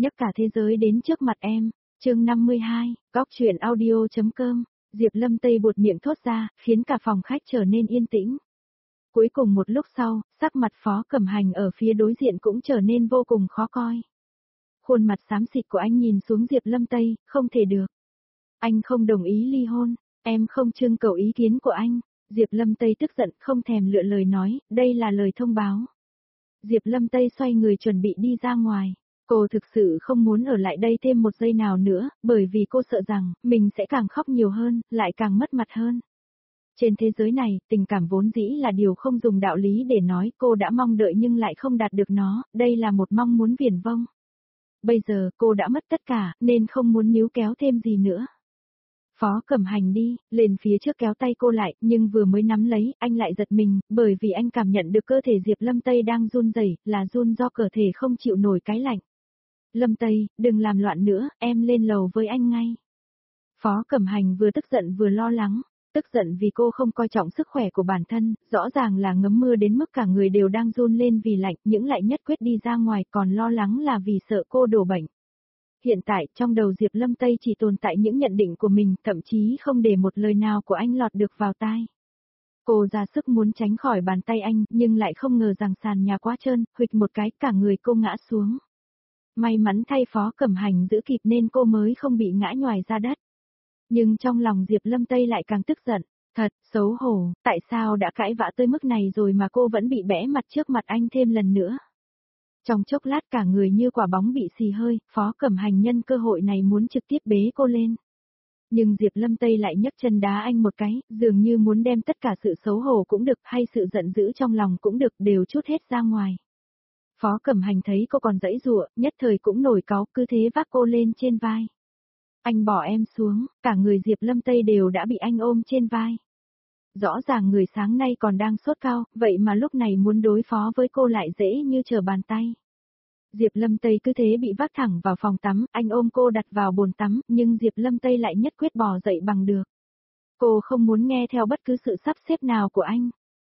nhấc cả thế giới đến trước mặt em. Chương 52, góc truyện audio.com. Diệp Lâm Tây buột miệng thốt ra, khiến cả phòng khách trở nên yên tĩnh. Cuối cùng một lúc sau, sắc mặt Phó Cẩm Hành ở phía đối diện cũng trở nên vô cùng khó coi. Khuôn mặt xám xịt của anh nhìn xuống Diệp Lâm Tây, không thể được. Anh không đồng ý ly hôn, em không trưng cầu ý kiến của anh. Diệp Lâm Tây tức giận không thèm lựa lời nói, đây là lời thông báo. Diệp Lâm Tây xoay người chuẩn bị đi ra ngoài. Cô thực sự không muốn ở lại đây thêm một giây nào nữa, bởi vì cô sợ rằng, mình sẽ càng khóc nhiều hơn, lại càng mất mặt hơn. Trên thế giới này, tình cảm vốn dĩ là điều không dùng đạo lý để nói, cô đã mong đợi nhưng lại không đạt được nó, đây là một mong muốn viển vông. Bây giờ, cô đã mất tất cả, nên không muốn níu kéo thêm gì nữa. Phó Cẩm Hành đi, lên phía trước kéo tay cô lại, nhưng vừa mới nắm lấy, anh lại giật mình, bởi vì anh cảm nhận được cơ thể Diệp Lâm Tây đang run rẩy, là run do cơ thể không chịu nổi cái lạnh. Lâm Tây, đừng làm loạn nữa, em lên lầu với anh ngay. Phó Cẩm Hành vừa tức giận vừa lo lắng, tức giận vì cô không coi trọng sức khỏe của bản thân, rõ ràng là ngấm mưa đến mức cả người đều đang run lên vì lạnh, những lại nhất quyết đi ra ngoài, còn lo lắng là vì sợ cô đổ bệnh. Hiện tại, trong đầu Diệp Lâm Tây chỉ tồn tại những nhận định của mình, thậm chí không để một lời nào của anh lọt được vào tai. Cô ra sức muốn tránh khỏi bàn tay anh, nhưng lại không ngờ rằng sàn nhà quá trơn, huỵch một cái, cả người cô ngã xuống. May mắn thay Phó Cẩm Hành giữ kịp nên cô mới không bị ngã nhoài ra đất. Nhưng trong lòng Diệp Lâm Tây lại càng tức giận, thật, xấu hổ, tại sao đã cãi vã tới mức này rồi mà cô vẫn bị bẽ mặt trước mặt anh thêm lần nữa. Trong chốc lát cả người như quả bóng bị xì hơi, Phó Cẩm Hành nhân cơ hội này muốn trực tiếp bế cô lên. Nhưng Diệp Lâm Tây lại nhấc chân đá anh một cái, dường như muốn đem tất cả sự xấu hổ cũng được hay sự giận dữ trong lòng cũng được đều trút hết ra ngoài. Phó Cẩm Hành thấy cô còn giãy giụa, nhất thời cũng nổi cáu, cứ thế vác cô lên trên vai. Anh bỏ em xuống, cả người Diệp Lâm Tây đều đã bị anh ôm trên vai. Rõ ràng người sáng nay còn đang sốt cao, vậy mà lúc này muốn đối phó với cô lại dễ như trở bàn tay. Diệp Lâm Tây cứ thế bị vác thẳng vào phòng tắm, anh ôm cô đặt vào bồn tắm, nhưng Diệp Lâm Tây lại nhất quyết bò dậy bằng được. Cô không muốn nghe theo bất cứ sự sắp xếp nào của anh.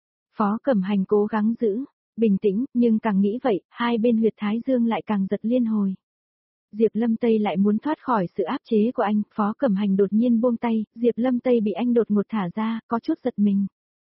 Phó Cẩm Hành cố gắng giữ bình tĩnh, nhưng càng nghĩ vậy, hai bên huyệt thái dương lại càng giật liên hồi. Diệp Lâm Tây lại muốn thoát khỏi sự áp chế của anh, Phó Cẩm Hành đột nhiên buông tay, Diệp Lâm Tây bị anh đột ngột thả ra, có chút giật mình.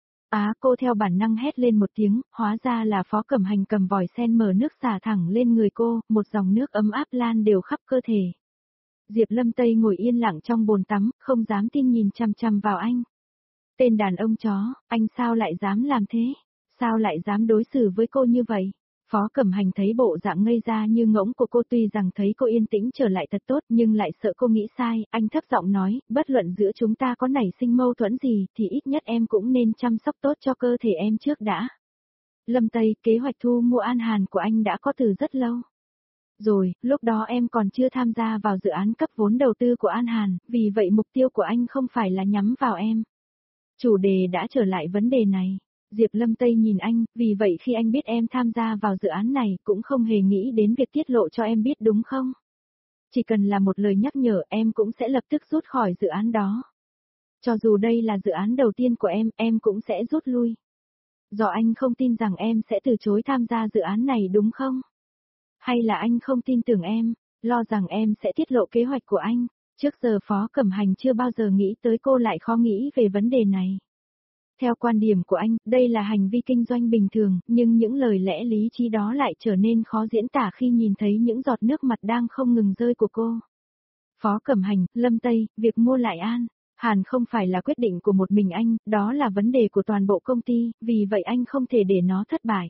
Cô theo bản năng hét lên một tiếng, hóa ra là Phó Cẩm Hành cầm vòi sen mở nước xả thẳng lên người cô, một dòng nước ấm áp lan đều khắp cơ thể. Diệp Lâm Tây ngồi yên lặng trong bồn tắm, không dám tin nhìn chằm chằm vào anh. Tên đàn ông chó, anh sao lại dám làm thế? Sao lại dám đối xử với cô như vậy? Phó Cẩm Hành thấy bộ dạng ngây ra như ngỗng của cô, tuy rằng thấy cô yên tĩnh trở lại thật tốt nhưng lại sợ cô nghĩ sai, anh thấp giọng nói, bất luận giữa chúng ta có nảy sinh mâu thuẫn gì thì ít nhất em cũng nên chăm sóc tốt cho cơ thể em trước đã. Lâm Tây, kế hoạch thu mua An Hàn của anh đã có từ rất lâu. Rồi, lúc đó em còn chưa tham gia vào dự án cấp vốn đầu tư của An Hàn, vì vậy mục tiêu của anh không phải là nhắm vào em. Chủ đề đã trở lại vấn đề này. Diệp Lâm Tây nhìn anh, vì vậy khi anh biết em tham gia vào dự án này cũng không hề nghĩ đến việc tiết lộ cho em biết đúng không? Chỉ cần là một lời nhắc nhở em cũng sẽ lập tức rút khỏi dự án đó. Cho dù đây là dự án đầu tiên của em cũng sẽ rút lui. Do anh không tin rằng em sẽ từ chối tham gia dự án này đúng không? Hay là anh không tin tưởng em, lo rằng em sẽ tiết lộ kế hoạch của anh? Trước giờ Phó Cẩm Hành chưa bao giờ nghĩ tới cô lại khó nghĩ về vấn đề này. Theo quan điểm của anh, đây là hành vi kinh doanh bình thường, nhưng những lời lẽ lý trí đó lại trở nên khó diễn tả khi nhìn thấy những giọt nước mặt đang không ngừng rơi của cô. Phó Cẩm Hành, Lâm Tây, việc mua lại An Hàn không phải là quyết định của một mình anh, đó là vấn đề của toàn bộ công ty, vì vậy anh không thể để nó thất bại.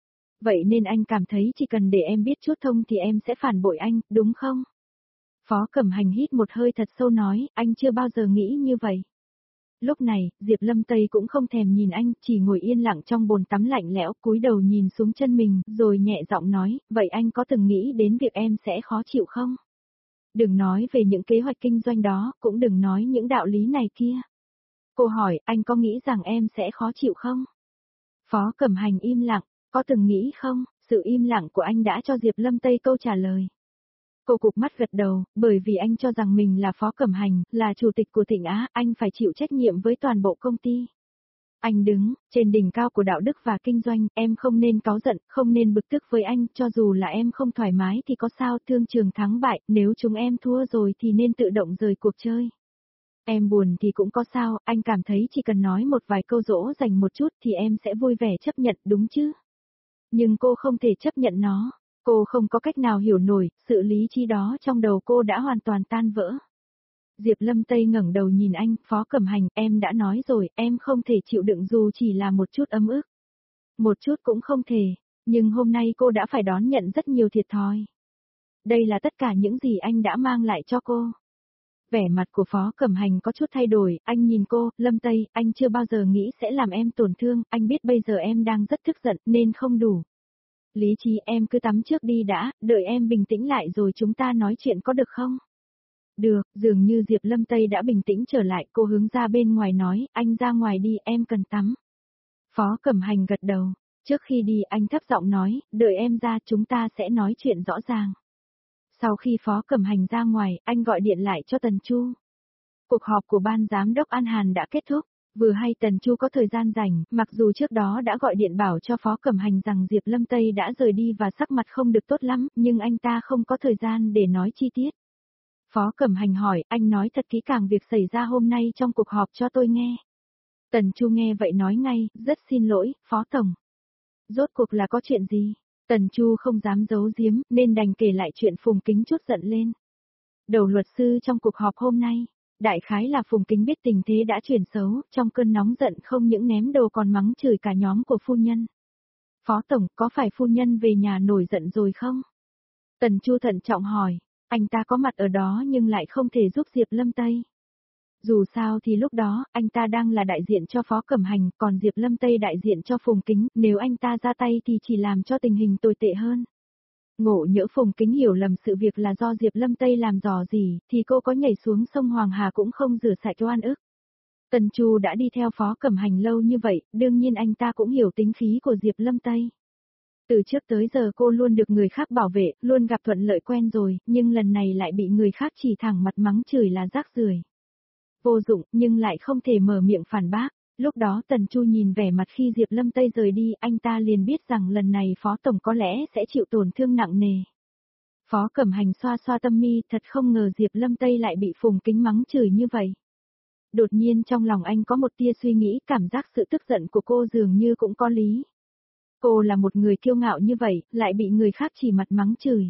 Vậy nên anh cảm thấy chỉ cần để em biết chút thông thì em sẽ phản bội anh, đúng không? Phó Cẩm Hành hít một hơi thật sâu nói, anh chưa bao giờ nghĩ như vậy. Lúc này, Diệp Lâm Tây cũng không thèm nhìn anh, chỉ ngồi yên lặng trong bồn tắm lạnh lẽo, cúi đầu nhìn xuống chân mình, rồi nhẹ giọng nói, vậy anh có từng nghĩ đến việc em sẽ khó chịu không? Đừng nói về những kế hoạch kinh doanh đó, cũng đừng nói những đạo lý này kia. Cô hỏi, anh có nghĩ rằng em sẽ khó chịu không? Phó Cẩm Hành im lặng, có từng nghĩ không? Sự im lặng của anh đã cho Diệp Lâm Tây câu trả lời. Cô cụp mắt gật đầu, bởi vì anh cho rằng mình là Phó Cẩm Hành, là chủ tịch của Thịnh Á, anh phải chịu trách nhiệm với toàn bộ công ty. Anh đứng, trên đỉnh cao của đạo đức và kinh doanh, em không nên cáu giận, không nên bực tức với anh, cho dù là em không thoải mái thì có sao, thương trường thắng bại, nếu chúng em thua rồi thì nên tự động rời cuộc chơi. Em buồn thì cũng có sao, anh cảm thấy chỉ cần nói một vài câu dỗ dành một chút thì em sẽ vui vẻ chấp nhận đúng chứ. Nhưng cô không thể chấp nhận nó, cô không có cách nào hiểu nổi, sự lý trí đó trong đầu cô đã hoàn toàn tan vỡ. Diệp Lâm Tây ngẩng đầu nhìn anh, Phó Cẩm Hành, em đã nói rồi, em không thể chịu đựng dù chỉ là một chút ấm ức. Một chút cũng không thể, nhưng hôm nay cô đã phải đón nhận rất nhiều thiệt thòi. Đây là tất cả những gì anh đã mang lại cho cô. Vẻ mặt của Phó Cẩm Hành có chút thay đổi, anh nhìn cô, Lâm Tây, anh chưa bao giờ nghĩ sẽ làm em tổn thương, anh biết bây giờ em đang rất tức giận nên không đủ. Lý trí em cứ tắm trước đi đã, đợi em bình tĩnh lại rồi chúng ta nói chuyện có được không? Được, dường như Diệp Lâm Tây đã bình tĩnh trở lại, cô hướng ra bên ngoài nói, anh ra ngoài đi, em cần tắm. Phó Cẩm Hành gật đầu, trước khi đi anh thấp giọng nói, đợi em ra chúng ta sẽ nói chuyện rõ ràng. Sau khi Phó Cẩm Hành ra ngoài, anh gọi điện lại cho Tần Chu. Cuộc họp của ban giám đốc An Hàn đã kết thúc, vừa hay Tần Chu có thời gian rảnh, mặc dù trước đó đã gọi điện bảo cho Phó Cẩm Hành rằng Diệp Lâm Tây đã rời đi và sắc mặt không được tốt lắm, nhưng anh ta không có thời gian để nói chi tiết. Phó Cẩm Hành hỏi, anh nói thật kỹ càng việc xảy ra hôm nay trong cuộc họp cho tôi nghe. Tần Chu nghe vậy nói ngay, rất xin lỗi, Phó Tổng. Rốt cuộc là có chuyện gì? Tần Chu không dám giấu giếm, nên đành kể lại chuyện Phùng Kính chút giận lên. Đầu luật sư trong cuộc họp hôm nay, đại khái là Phùng Kính biết tình thế đã chuyển xấu, trong cơn nóng giận không những ném đồ còn mắng chửi cả nhóm của phu nhân. Phó Tổng, có phải phu nhân về nhà nổi giận rồi không? Tần Chu thận trọng hỏi, anh ta có mặt ở đó nhưng lại không thể giúp Diệp Lâm Tây. Dù sao thì lúc đó, anh ta đang là đại diện cho Phó Cẩm Hành, còn Diệp Lâm Tây đại diện cho Phùng Kính, nếu anh ta ra tay thì chỉ làm cho tình hình tồi tệ hơn. Ngộ nhỡ Phùng Kính hiểu lầm sự việc là do Diệp Lâm Tây làm dò gì, thì cô có nhảy xuống sông Hoàng Hà cũng không rửa sạch oan ức. Tần Chu đã đi theo Phó Cẩm Hành lâu như vậy, đương nhiên anh ta cũng hiểu tính khí của Diệp Lâm Tây. Từ trước tới giờ cô luôn được người khác bảo vệ, luôn gặp thuận lợi quen rồi, nhưng lần này lại bị người khác chỉ thẳng mặt mắng chửi là rác rưởi. Vô dụng, nhưng lại không thể mở miệng phản bác. Lúc đó Tần Chu nhìn vẻ mặt khi Diệp Lâm Tây rời đi, anh ta liền biết rằng lần này Phó Tổng có lẽ sẽ chịu tổn thương nặng nề. Phó Cẩm Hành xoa xoa tâm mi, thật không ngờ Diệp Lâm Tây lại bị Phùng Kính mắng chửi như vậy. Đột nhiên trong lòng anh có một tia suy nghĩ, cảm giác sự tức giận của cô dường như cũng có lý. Cô là một người kiêu ngạo như vậy, lại bị người khác chỉ mặt mắng chửi.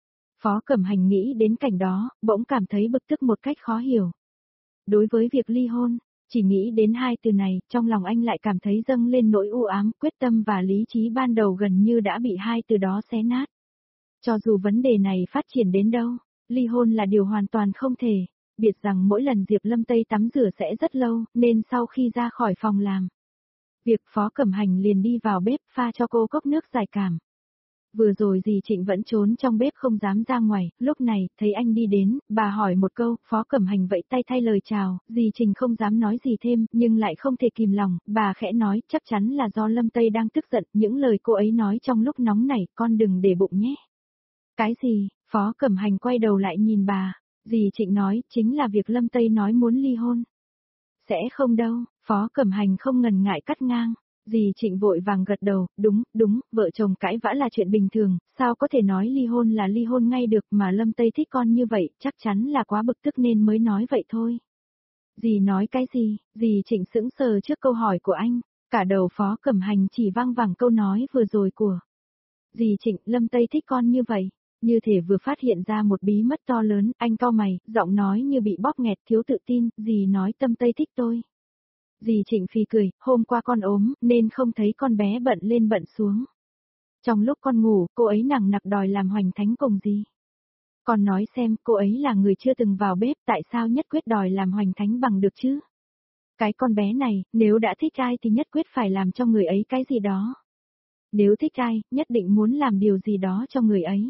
Phó Cẩm Hành nghĩ đến cảnh đó, bỗng cảm thấy bực tức một cách khó hiểu. Đối với việc ly hôn, chỉ nghĩ đến hai từ này, trong lòng anh lại cảm thấy dâng lên nỗi u ám, quyết tâm và lý trí ban đầu gần như đã bị hai từ đó xé nát. Cho dù vấn đề này phát triển đến đâu, ly hôn là điều hoàn toàn không thể, biệt rằng mỗi lần Diệp Lâm Tây tắm rửa sẽ rất lâu, nên sau khi ra khỏi phòng làm việc, Phó Cẩm Hành liền đi vào bếp pha cho cô cốc nước giải cảm. Vừa rồi dì Trịnh vẫn trốn trong bếp không dám ra ngoài, lúc này, thấy anh đi đến, bà hỏi một câu, Phó Cẩm Hành vẫy tay thay lời chào, dì Trịnh không dám nói gì thêm, nhưng lại không thể kìm lòng, bà khẽ nói, chắc chắn là do Lâm Tây đang tức giận, những lời cô ấy nói trong lúc nóng nảy, con đừng để bụng nhé. Cái gì? Phó Cẩm Hành quay đầu lại nhìn bà, dì Trịnh nói, chính là việc Lâm Tây nói muốn ly hôn. Sẽ không đâu, Phó Cẩm Hành không ngần ngại cắt ngang. Dì Trịnh vội vàng gật đầu, đúng, vợ chồng cãi vã là chuyện bình thường, sao có thể nói ly hôn là ly hôn ngay được mà Lâm Tây thích con như vậy, chắc chắn là quá bực tức nên mới nói vậy thôi. Dì nói cái gì? Dì Trịnh sững sờ trước câu hỏi của anh, cả đầu Phó Cẩm Hành chỉ vang vẳng câu nói vừa rồi của dì Trịnh, Lâm Tây thích con như vậy. Như thể vừa phát hiện ra một bí mật to lớn, anh cau mày, giọng nói như bị bóp nghẹt, thiếu tự tin, dì nói Tâm Tây thích tôi. Dì Trịnh phì cười, hôm qua con ốm, nên không thấy con bé bận lên bận xuống. Trong lúc con ngủ, cô ấy nằng nặc đòi làm hoành thánh cùng dì. Con nói xem, cô ấy là người chưa từng vào bếp, tại sao nhất quyết đòi làm hoành thánh bằng được chứ? Cái con bé này, nếu đã thích ai thì nhất quyết phải làm cho người ấy cái gì đó. Nếu thích ai, nhất định muốn làm điều gì đó cho người ấy.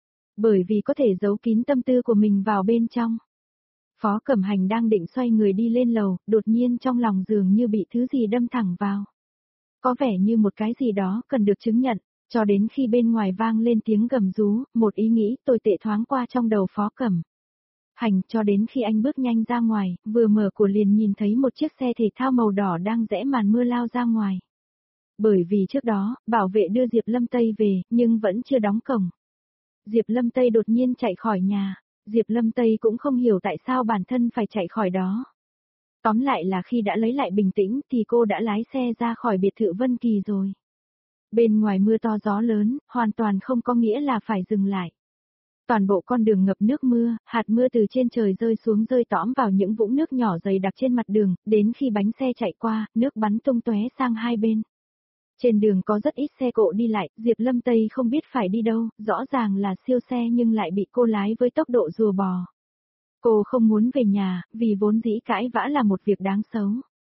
Bởi vì có thể giấu kín tâm tư của mình vào bên trong. Phó Cẩm Hành đang định xoay người đi lên lầu, đột nhiên trong lòng dường như bị thứ gì đâm thẳng vào. Có vẻ như một cái gì đó cần được chứng nhận, cho đến khi bên ngoài vang lên tiếng gầm rú, một ý nghĩ tồi tệ thoáng qua trong đầu Phó Cẩm Hành cho đến khi anh bước nhanh ra ngoài, vừa mở cửa liền nhìn thấy một chiếc xe thể thao màu đỏ đang rẽ màn mưa lao ra ngoài. Bởi vì trước đó, bảo vệ đưa Diệp Lâm Tây về, nhưng vẫn chưa đóng cổng. Diệp Lâm Tây đột nhiên chạy khỏi nhà, Diệp Lâm Tây cũng không hiểu tại sao bản thân phải chạy khỏi đó. Tóm lại là khi đã lấy lại bình tĩnh thì cô đã lái xe ra khỏi biệt thự Vân Kỳ rồi. Bên ngoài mưa to gió lớn, hoàn toàn không có nghĩa là phải dừng lại. Toàn bộ con đường ngập nước mưa, hạt mưa từ trên trời rơi xuống rơi tõm vào những vũng nước nhỏ dày đặc trên mặt đường, đến khi bánh xe chạy qua, nước bắn tung tóe sang hai bên. Trên đường có rất ít xe cộ đi lại, Diệp Lâm Tây không biết phải đi đâu, rõ ràng là siêu xe nhưng lại bị cô lái với tốc độ rùa bò. Cô không muốn về nhà, vì vốn dĩ cãi vã là một việc đáng xấu.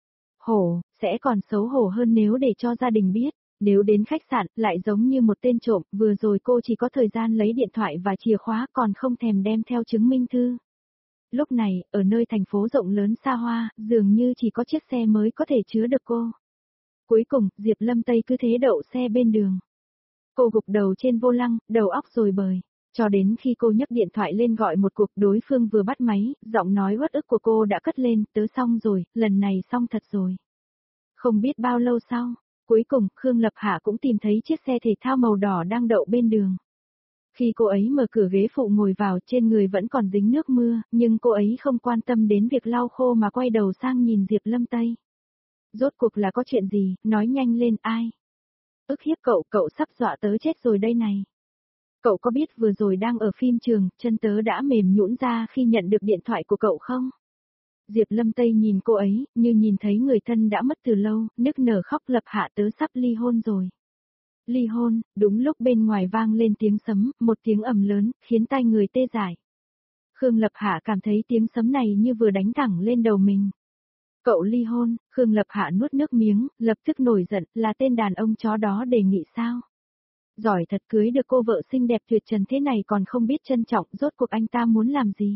Hổ, sẽ còn xấu hổ hơn nếu để cho gia đình biết. Nếu đến khách sạn, lại giống như một tên trộm, vừa rồi cô chỉ có thời gian lấy điện thoại và chìa khóa còn không thèm đem theo chứng minh thư. Lúc này, ở nơi thành phố rộng lớn xa hoa, dường như chỉ có chiếc xe mới có thể chứa được cô. Cuối cùng, Diệp Lâm Tây cứ thế đậu xe bên đường. Cô gục đầu trên vô lăng, đầu óc rồi bời. Cho đến khi cô nhấc điện thoại lên gọi một cuộc, đối phương vừa bắt máy, giọng nói uất ức của cô đã cất lên, tớ xong rồi, lần này xong thật rồi. Không biết bao lâu sau, cuối cùng Khương Lập Hạ cũng tìm thấy chiếc xe thể thao màu đỏ đang đậu bên đường. Khi cô ấy mở cửa ghế phụ ngồi vào, trên người vẫn còn dính nước mưa, nhưng cô ấy không quan tâm đến việc lau khô mà quay đầu sang nhìn Diệp Lâm Tây. Rốt cuộc là có chuyện gì, nói nhanh lên, ai? Ức hiếp cậu, cậu sắp dọa tớ chết rồi đây này. Cậu có biết vừa rồi đang ở phim trường, chân tớ đã mềm nhũn ra khi nhận được điện thoại của cậu không? Diệp Lâm Tây nhìn cô ấy, như nhìn thấy người thân đã mất từ lâu, nức nở khóc. Lập Hạ, tớ sắp ly hôn rồi. Ly hôn, đúng lúc bên ngoài vang lên tiếng sấm, một tiếng ầm lớn, khiến tai người tê dại. Khương Lập Hạ cảm thấy tiếng sấm này như vừa đánh thẳng lên đầu mình. Cậu ly hôn, Khương Lập Hạ nuốt nước miếng, lập tức nổi giận, là tên đàn ông chó đó đề nghị sao? Giỏi thật, cưới được cô vợ xinh đẹp tuyệt trần thế này còn không biết trân trọng, rốt cuộc anh ta muốn làm gì?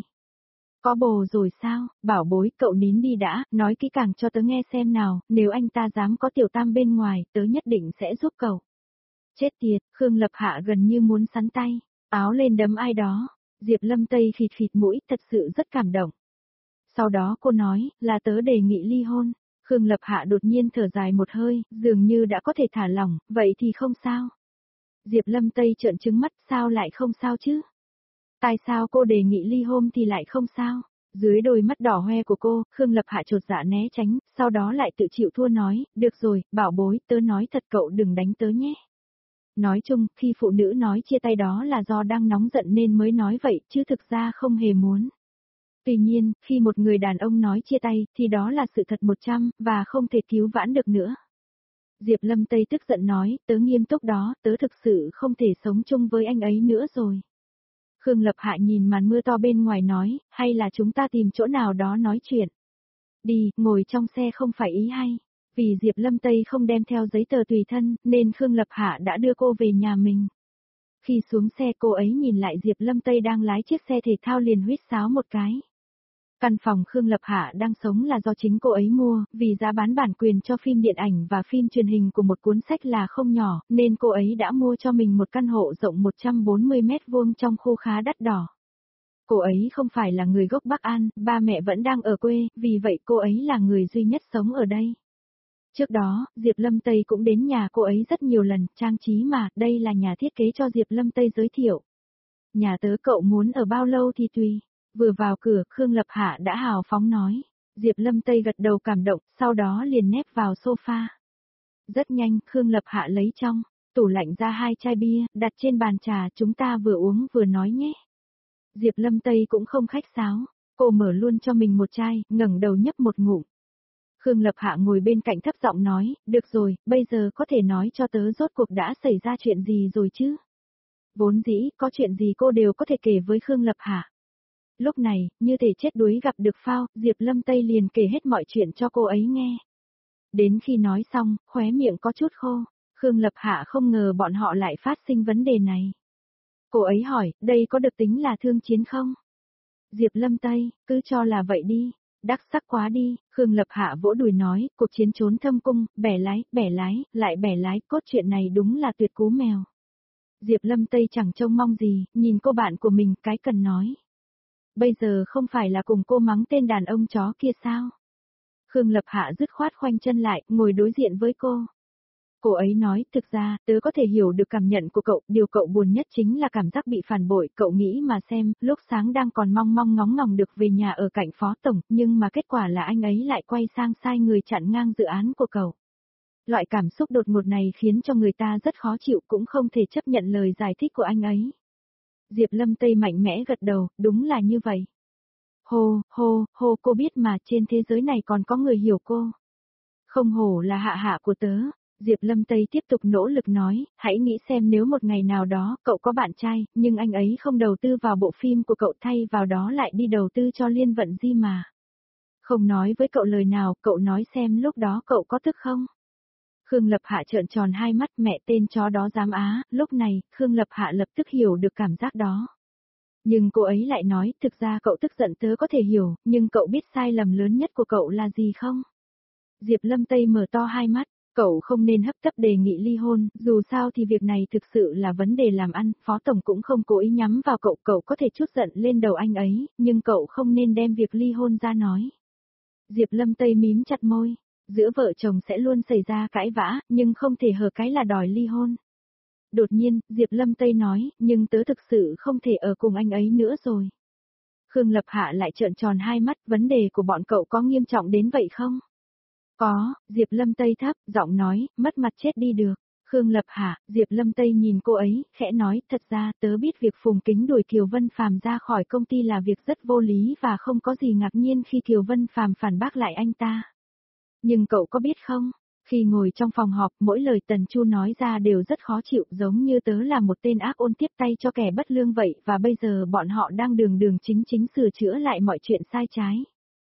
Có bồ rồi sao, bảo bối, cậu nín đi đã, nói kỹ càng cho tớ nghe xem nào, nếu anh ta dám có tiểu tam bên ngoài, tớ nhất định sẽ giúp cậu. Chết tiệt, Khương Lập Hạ gần như muốn sắn tay, áo lên đấm ai đó, Diệp Lâm Tây phịt phịt mũi, thật sự rất cảm động. Sau đó cô nói, là tớ đề nghị ly hôn. Khương Lập Hạ đột nhiên thở dài một hơi, dường như đã có thể thả lỏng, vậy thì không sao. Diệp Lâm Tây trợn trừng mắt, sao lại không sao chứ? Tại sao cô đề nghị ly hôn thì lại không sao? Dưới đôi mắt đỏ hoe của cô, Khương Lập Hạ chột dạ né tránh, sau đó lại tự chịu thua nói, được rồi, bảo bối, tớ nói thật cậu đừng đánh tớ nhé. Nói chung, khi phụ nữ nói chia tay đó là do đang nóng giận nên mới nói vậy, chứ thực ra không hề muốn. Tuy nhiên, khi một người đàn ông nói chia tay, thì đó là sự thật 100, và không thể cứu vãn được nữa. Diệp Lâm Tây tức giận nói, tớ nghiêm túc đó, tớ thực sự không thể sống chung với anh ấy nữa rồi. Khương Lập Hạ nhìn màn mưa to bên ngoài nói, hay là chúng ta tìm chỗ nào đó nói chuyện. Đi, ngồi trong xe không phải ý hay. Vì Diệp Lâm Tây không đem theo giấy tờ tùy thân, nên Khương Lập Hạ đã đưa cô về nhà mình. Khi xuống xe cô ấy nhìn lại Diệp Lâm Tây đang lái chiếc xe thể thao liền huýt sáo một cái. Căn phòng Khương Lập Hạ đang sống là do chính cô ấy mua, vì giá bán bản quyền cho phim điện ảnh và phim truyền hình của một cuốn sách là không nhỏ, nên cô ấy đã mua cho mình một căn hộ rộng 140 mét vuông trong khu khá đắt đỏ. Cô ấy không phải là người gốc Bắc An, ba mẹ vẫn đang ở quê, vì vậy cô ấy là người duy nhất sống ở đây. Trước đó, Diệp Lâm Tây cũng đến nhà cô ấy rất nhiều lần, trang trí mà, đây là nhà thiết kế cho Diệp Lâm Tây giới thiệu. Nhà tớ cậu muốn ở bao lâu thì tùy. Vừa vào cửa, Khương Lập Hạ đã hào phóng nói. Diệp Lâm Tây gật đầu cảm động, sau đó liền nép vào sofa. Rất nhanh, Khương Lập Hạ lấy trong tủ lạnh ra 2 chai bia, đặt trên bàn trà, chúng ta vừa uống vừa nói nhé. Diệp Lâm Tây cũng không khách sáo, cô mở luôn cho mình một chai, ngẩng đầu nhấp một ngụm. Khương Lập Hạ ngồi bên cạnh thấp giọng nói, được rồi, bây giờ có thể nói cho tớ rốt cuộc đã xảy ra chuyện gì rồi chứ? Vốn dĩ, có chuyện gì cô đều có thể kể với Khương Lập Hạ. Lúc này, như thể chết đuối gặp được phao, Diệp Lâm Tây liền kể hết mọi chuyện cho cô ấy nghe. Đến khi nói xong, khóe miệng có chút khô, Khương Lập Hạ không ngờ bọn họ lại phát sinh vấn đề này. Cô ấy hỏi, đây có được tính là thương chiến không? Diệp Lâm Tây, cứ cho là vậy đi, đắc sắc quá đi, Khương Lập Hạ vỗ đùi nói, cuộc chiến trốn thâm cung, bẻ lái, lại bẻ lái, cốt truyện này đúng là tuyệt cú mèo. Diệp Lâm Tây chẳng trông mong gì, nhìn cô bạn của mình, cái cần nói. Bây giờ không phải là cùng cô mắng tên đàn ông chó kia sao? Khương Lập Hạ dứt khoát khoanh chân lại, ngồi đối diện với cô. Cô ấy nói, thực ra, tớ có thể hiểu được cảm nhận của cậu, điều cậu buồn nhất chính là cảm giác bị phản bội, cậu nghĩ mà xem, lúc sáng đang còn mong mong ngóng ngóng được về nhà ở cạnh phó tổng, nhưng mà kết quả là anh ấy lại quay sang sai người chặn ngang dự án của cậu. Loại cảm xúc đột ngột này khiến cho người ta rất khó chịu, cũng không thể chấp nhận lời giải thích của anh ấy. Diệp Lâm Tây mạnh mẽ gật đầu, đúng là như vậy. Hô, cô biết mà, trên thế giới này còn có người hiểu cô. Không hổ là hạ hạ của tớ. Diệp Lâm Tây tiếp tục nỗ lực nói, hãy nghĩ xem nếu một ngày nào đó cậu có bạn trai, nhưng anh ấy không đầu tư vào bộ phim của cậu thay vào đó lại đi đầu tư cho Liên Vận Di mà. Không nói với cậu lời nào, cậu nói xem lúc đó cậu có tức không? Khương Lập Hạ trợn tròn hai mắt, mẹ tên chó đó dám á, lúc này, Khương Lập Hạ lập tức hiểu được cảm giác đó. Nhưng cô ấy lại nói, thực ra cậu tức giận tớ có thể hiểu, nhưng cậu biết sai lầm lớn nhất của cậu là gì không? Diệp Lâm Tây mở to hai mắt, cậu không nên hấp tấp đề nghị ly hôn, dù sao thì việc này thực sự là vấn đề làm ăn, Phó Tổng cũng không cố ý nhắm vào cậu, cậu có thể trút giận lên đầu anh ấy, nhưng cậu không nên đem việc ly hôn ra nói. Diệp Lâm Tây mím chặt môi, giữa vợ chồng sẽ luôn xảy ra cãi vã, nhưng không thể hở cái là đòi ly hôn. Đột nhiên, Diệp Lâm Tây nói, nhưng tớ thực sự không thể ở cùng anh ấy nữa rồi. Khương Lập Hạ lại trợn tròn hai mắt, vấn đề của bọn cậu có nghiêm trọng đến vậy không? Có, Diệp Lâm Tây thấp, giọng nói, mất mặt chết đi được. Khương Lập Hạ, Diệp Lâm Tây nhìn cô ấy, khẽ nói, thật ra tớ biết việc Phùng Kính đuổi Kiều Vân Phàm ra khỏi công ty là việc rất vô lý và không có gì ngạc nhiên khi Kiều Vân Phàm phản bác lại anh ta. Nhưng cậu có biết không, khi ngồi trong phòng họp mỗi lời Tần Chu nói ra đều rất khó chịu, giống như tớ là một tên ác ôn tiếp tay cho kẻ bất lương vậy, và bây giờ bọn họ đang đường đường chính chính sửa chữa lại mọi chuyện sai trái.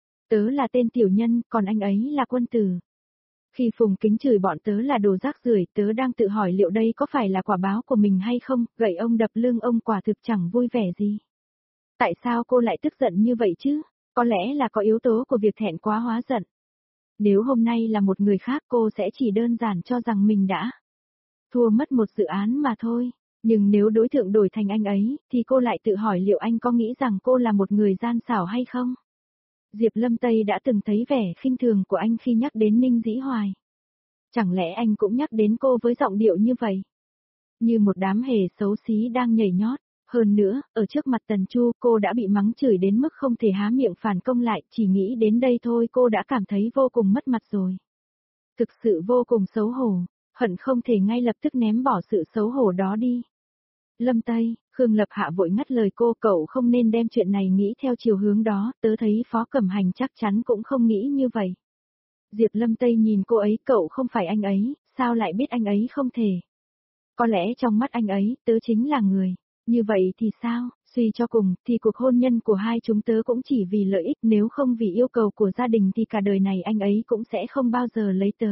Tớ là tên tiểu nhân, còn anh ấy là quân tử. Khi Phùng Kính chửi bọn tớ là đồ rác rưởi, tớ đang tự hỏi liệu đây có phải là quả báo của mình hay không, gậy ông đập lưng ông quả thực chẳng vui vẻ gì. Tại sao cô lại tức giận như vậy chứ? Có lẽ là có yếu tố của việc thẹn quá hóa giận. Nếu hôm nay là một người khác cô sẽ chỉ đơn giản cho rằng mình đã thua mất một dự án mà thôi. Nhưng nếu đối tượng đổi thành anh ấy, thì cô lại tự hỏi liệu anh có nghĩ rằng cô là một người gian xảo hay không? Diệp Lâm Tây đã từng thấy vẻ khinh thường của anh khi nhắc đến Ninh Dĩ Hoài. Chẳng lẽ anh cũng nhắc đến cô với giọng điệu như vậy? Như một đám hề xấu xí đang nhảy nhót. Hơn nữa, ở trước mặt Tần Chu cô đã bị mắng chửi đến mức không thể há miệng phản công lại, chỉ nghĩ đến đây thôi cô đã cảm thấy vô cùng mất mặt rồi. Thực sự vô cùng xấu hổ, hận không thể ngay lập tức ném bỏ sự xấu hổ đó đi. Lâm Tây, Khương Lập Hạ vội ngắt lời cô, cậu không nên đem chuyện này nghĩ theo chiều hướng đó, tớ thấy Phó Cẩm Hành chắc chắn cũng không nghĩ như vậy. Diệp Lâm Tây nhìn cô ấy, cậu không phải anh ấy, sao lại biết anh ấy không thể? Có lẽ trong mắt anh ấy, tớ chính là người. Như vậy thì sao, suy cho cùng, thì cuộc hôn nhân của hai chúng tớ cũng chỉ vì lợi ích, nếu không vì yêu cầu của gia đình thì cả đời này anh ấy cũng sẽ không bao giờ lấy tớ.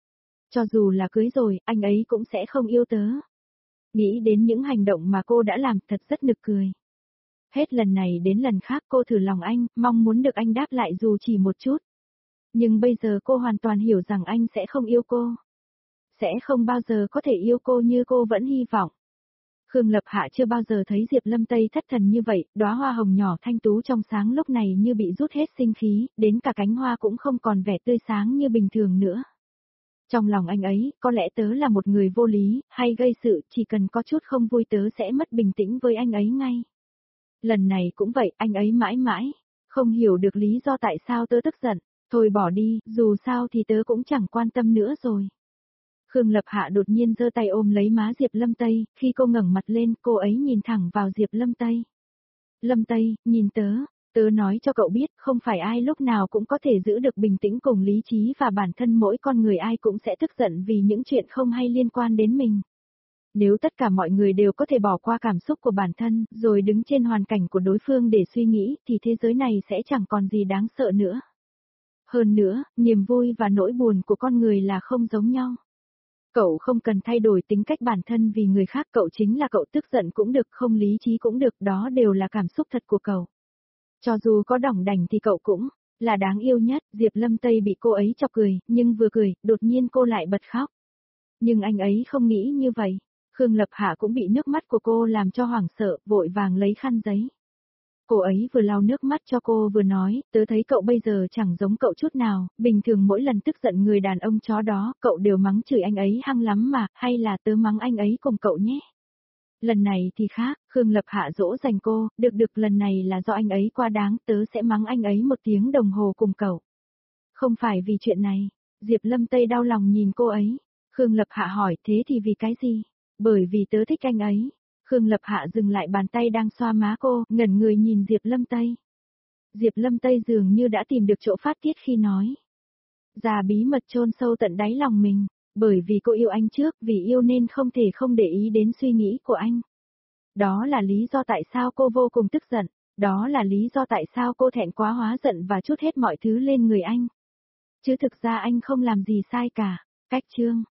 Cho dù là cưới rồi, anh ấy cũng sẽ không yêu tớ. Nghĩ đến những hành động mà cô đã làm thật rất nực cười. Hết lần này đến lần khác cô thử lòng anh, mong muốn được anh đáp lại dù chỉ một chút. Nhưng bây giờ cô hoàn toàn hiểu rằng anh sẽ không yêu cô. Sẽ không bao giờ có thể yêu cô như cô vẫn hy vọng. Khương Lập Hạ chưa bao giờ thấy Diệp Lâm Tây thất thần như vậy, đóa hoa hồng nhỏ thanh tú trong sáng lúc này như bị rút hết sinh khí, đến cả cánh hoa cũng không còn vẻ tươi sáng như bình thường nữa. Trong lòng anh ấy, có lẽ tớ là một người vô lý, hay gây sự, chỉ cần có chút không vui tớ sẽ mất bình tĩnh với anh ấy ngay. Lần này cũng vậy, anh ấy mãi mãi, không hiểu được lý do tại sao tớ tức giận, thôi bỏ đi, dù sao thì tớ cũng chẳng quan tâm nữa rồi. Khương Lập Hạ đột nhiên giơ tay ôm lấy má Diệp Lâm Tây, khi cô ngẩng mặt lên, cô ấy nhìn thẳng vào Diệp Lâm Tây. Lâm Tây, nhìn tớ nói cho cậu biết, không phải ai lúc nào cũng có thể giữ được bình tĩnh cùng lý trí và bản thân mỗi con người ai cũng sẽ tức giận vì những chuyện không hay liên quan đến mình. Nếu tất cả mọi người đều có thể bỏ qua cảm xúc của bản thân, rồi đứng trên hoàn cảnh của đối phương để suy nghĩ, thì thế giới này sẽ chẳng còn gì đáng sợ nữa. Hơn nữa, niềm vui và nỗi buồn của con người là không giống nhau. Cậu không cần thay đổi tính cách bản thân vì người khác, cậu chính là cậu, tức giận cũng được, không lý trí cũng được, đó đều là cảm xúc thật của cậu. Cho dù có đỏng đành thì cậu cũng là đáng yêu nhất. Diệp Lâm Tây bị cô ấy chọc cười, nhưng vừa cười, đột nhiên cô lại bật khóc. Nhưng anh ấy không nghĩ như vậy. Khương Lập Hạ cũng bị nước mắt của cô làm cho hoảng sợ, vội vàng lấy khăn giấy. Cô ấy vừa lau nước mắt cho cô vừa nói, tớ thấy cậu bây giờ chẳng giống cậu chút nào, bình thường mỗi lần tức giận người đàn ông chó đó, cậu đều mắng chửi anh ấy hăng lắm mà, hay là tớ mắng anh ấy cùng cậu nhé. Lần này thì khác, Khương Lập Hạ dỗ dành cô, được lần này là do anh ấy quá đáng, tớ sẽ mắng anh ấy 1 tiếng đồng hồ cùng cậu. Không phải vì chuyện này, Diệp Lâm Tây đau lòng nhìn cô ấy. Khương Lập Hạ hỏi thế thì vì cái gì? Bởi vì tớ thích anh ấy. Khương Lập Hạ dừng lại bàn tay đang xoa má cô, ngẩn người nhìn Diệp Lâm Tây. Diệp Lâm Tây dường như đã tìm được chỗ phát tiết khi nói. Ra bí mật chôn sâu tận đáy lòng mình, bởi vì cô yêu anh trước, vì yêu nên không thể không để ý đến suy nghĩ của anh. Đó là lý do tại sao cô vô cùng tức giận, đó là lý do tại sao cô thẹn quá hóa giận và trút hết mọi thứ lên người anh. Chứ thực ra anh không làm gì sai cả. Cách chương